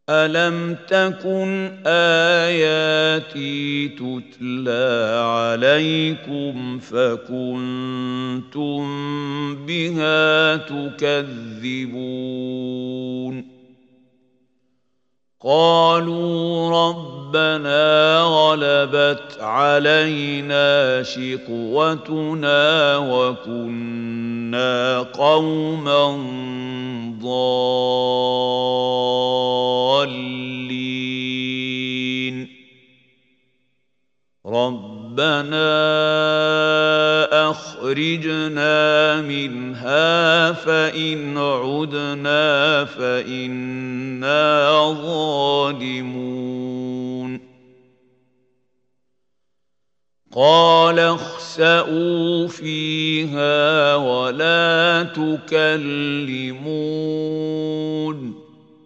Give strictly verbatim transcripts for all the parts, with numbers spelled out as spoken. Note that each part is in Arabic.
ألم تكن آياتي تتلى عليكم فكنتم بها تكذبون قالوا ربنا غلبت علينا شقوتنا وكنا قوما ضالين ربنا أخرجنا منها فإن عدنا فإنا ظالمون قال اخسئوا فيها ولا تكلمون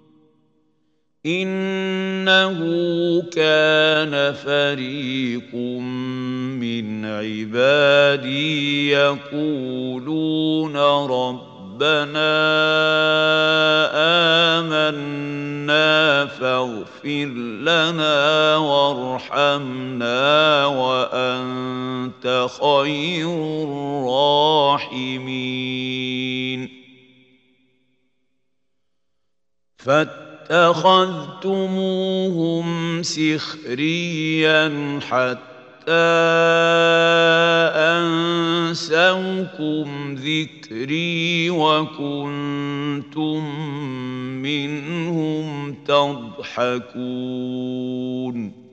إنه كان فريق من عبادي يقولون ربنا آمنا فاغفر لنا وارحمنا وأنت خير الراحمين فاتخذتموهم سخريا حتى أنسوكم ذكري وكنتم منهم تضحكون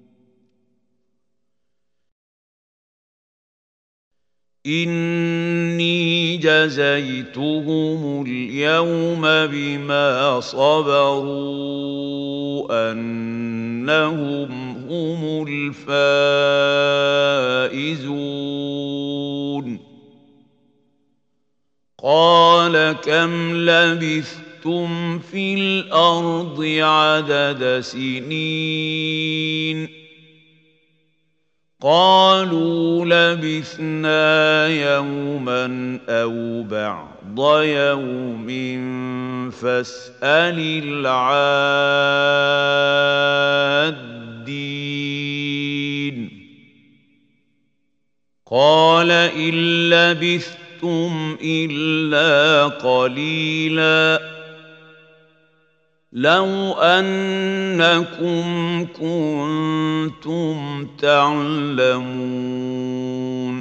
إني جزيتهم اليوم بما صبروا أنهم هم الفائزون قال كم لبثتم في الأرض عدد سنين قالوا لبثنا يوما أو بعض يوم فاسأل العادين قال إن لبثتم إلا قليلا لو أنكم كنتم تعلمون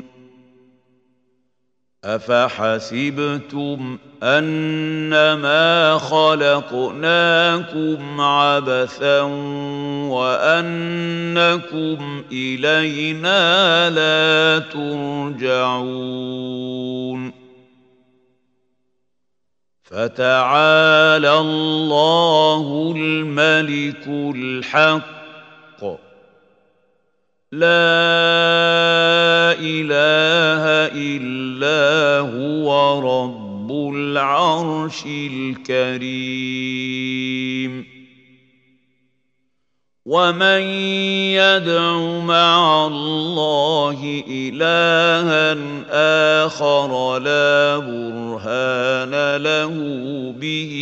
أفحسبتم أنما خلقناكم عبثا وأنكم إلينا لا ترجعون فتعالى الله الملك الحق لا إله إلا هو رب العرش الكريم ومن يدع مع الله إلها آخر لا برهان له به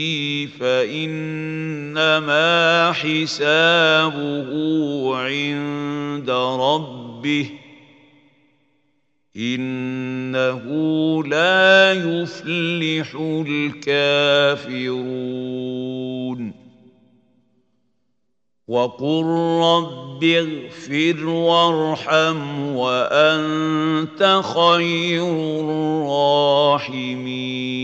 فإنما حسابه عند ربه إنه لا يفلح الكافرون وقل رب اغفر وارحم وأنت خير الراحمين